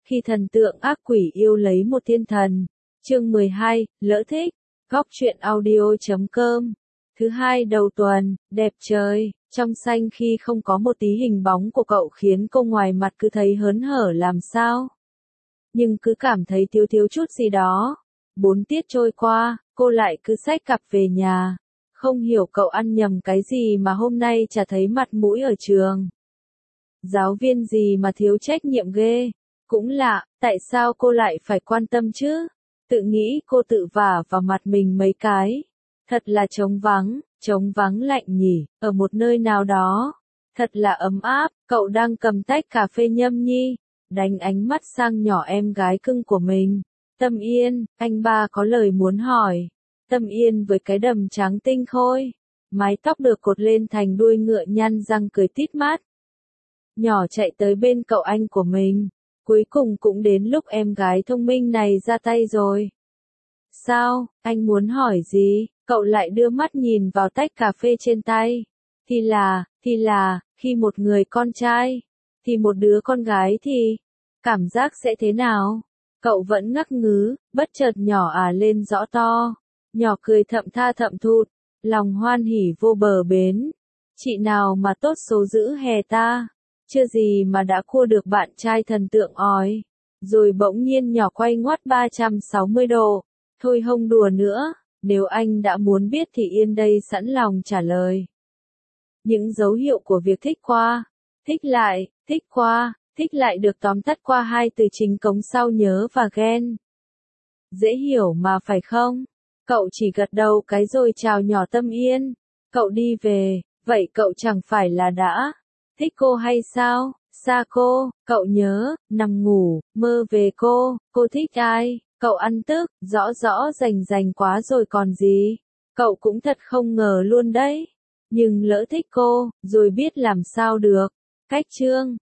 khi thần tượng ác quỷ yêu lấy một thiên thần. Chương 12, lỡ thích. Góc truyện audio.com. Thứ hai đầu tuần, đẹp trời, trong xanh khi không có một tí hình bóng của cậu khiến cô ngoài mặt cứ thấy hớn hở làm sao. Nhưng cứ cảm thấy thiếu thiếu chút gì đó. 4 tiết trôi qua, cô lại cứ xách cặp về nhà. Không hiểu cậu ăn nhầm cái gì mà hôm nay chả thấy mặt mũi ở trường. Giáo viên gì mà thiếu trách nhiệm ghê. Cũng lạ, tại sao cô lại phải quan tâm chứ? Tự nghĩ cô tự vả vào mặt mình mấy cái. Thật là trống vắng lạnh nhỉ, ở một nơi nào đó. Thật là ấm áp, cậu đang cầm tách cà phê nhâm nhi, đánh ánh mắt sang nhỏ em gái cưng của mình. Tâm Yên, anh ba có lời muốn hỏi. Tâm Yên với cái đầm trắng tinh khôi, mái tóc được cột lên thành đuôi ngựa nhăn răng cười tít mắt. Nhỏ chạy tới bên cậu anh của mình. Cuối cùng cũng đến lúc em gái thông minh này ra tay rồi. Sao, anh muốn hỏi gì? Cậu lại đưa mắt nhìn vào tách cà phê trên tay. Thì là, khi một người con trai, thì một đứa con gái thì, cảm giác sẽ thế nào? Cậu vẫn ngắc ngứ, bất chợt nhỏ lên rõ to. Nhỏ cười thậm tha thậm thụt, lòng hoan hỉ vô bờ bến. Chị nào mà tốt số dữ hè ta. Chưa gì mà đã cua được bạn trai thần tượng ói. Rồi bỗng nhiên nhỏ quay ngoắt 360 độ. Thôi không đùa nữa, nếu anh đã muốn biết thì Yên đây sẵn lòng trả lời. Những dấu hiệu của việc thích qua, thích lại, thích qua, thích lại được tóm tắt qua hai từ chính cống sau nhớ và ghen. Dễ hiểu mà phải không? Cậu chỉ gật đầu cái rồi chào nhỏ Tâm Yên. Cậu đi về, vậy cậu chẳng phải là đã thích cô hay sao? Xa cô, cậu nhớ, nằm ngủ, mơ về cô thích ai? Cậu ăn tức, rõ rành quá rồi còn gì? Cậu cũng thật không ngờ luôn đấy. Nhưng lỡ thích cô, rồi biết làm sao được. Cách chương